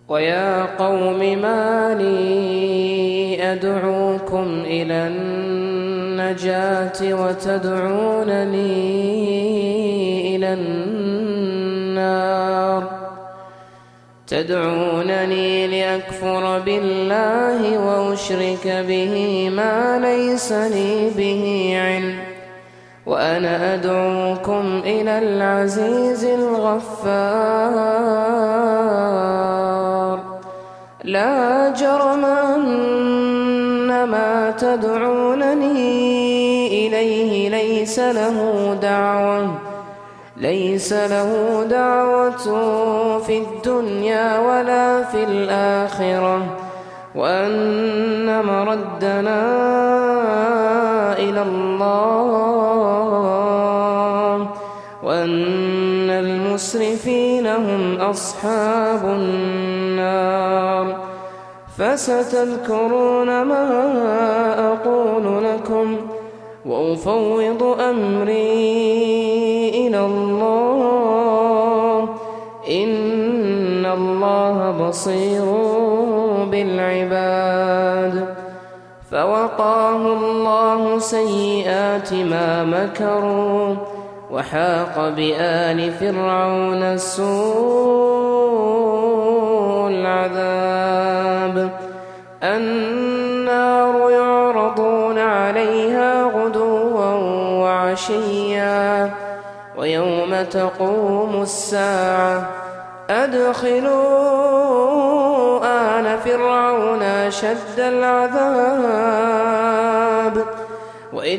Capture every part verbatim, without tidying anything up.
ويا قوم ما لي أدعوكم إلى النجاة وتدعونني إلى النار تدعونني لأكفر بالله وأشرك به ما ليس لي به علم وأنا أدعوكم إلى العزيز الغفار لا جرم أن ما تدعونني إليه ليس له دعوة ليس له دعوة في الدنيا ولا في الآخرة وأن مردنا إلى الله وأن المسرفين هم أصحاب النار فستذكرون ما أقول لكم وأفوض أمري إلى الله إن الله بصير بالعباد فوقاه الله سيئات ما مكروا وحاق بآل فرعون سوء العذاب النار يعرضون عليها غدوا وعشيا ويوم تقوم الساعة أدخلوا آل فرعون أشد العذاب وإذ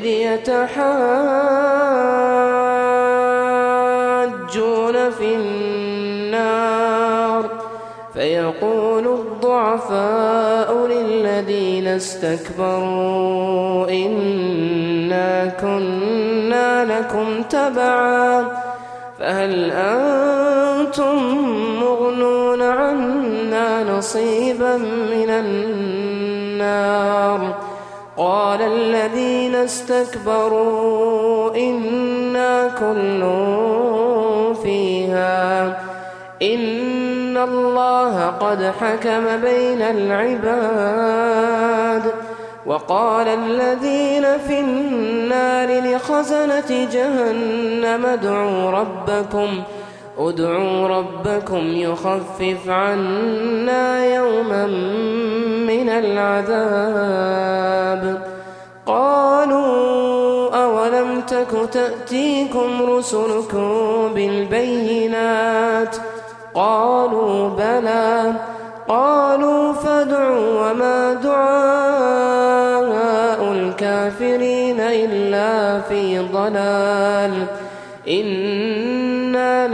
يتحاجون في النار فيقول الضعفاء للذين استكبروا إنا كنا لكم تبعا فهل أنتم مغنون عنا نصيبا من النار قال الذين استكبروا إنا كل فيها إن الله قد حكم بين العباد وقال الذين في النار لخزنة جهنم ادعوا ربكم ادعوا ربكم يخفف عنا يوما من العذاب قالوا أولم تك تأتيكم رسلكم بالبينات قالوا بلى قالوا فادعوا وما دعاء الكافرين إلا في ضلال إنا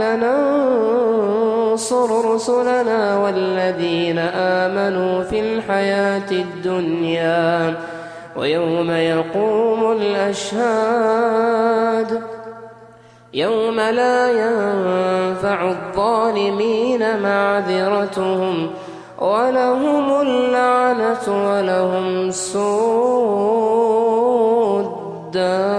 لننصر رسلنا والذين آمنوا في الحياة الدنيا ويوم يقوم الأشهاد يوم لا ينفع الظالمين معذرتهم ولهم اللعنة ولهم سوء الدار.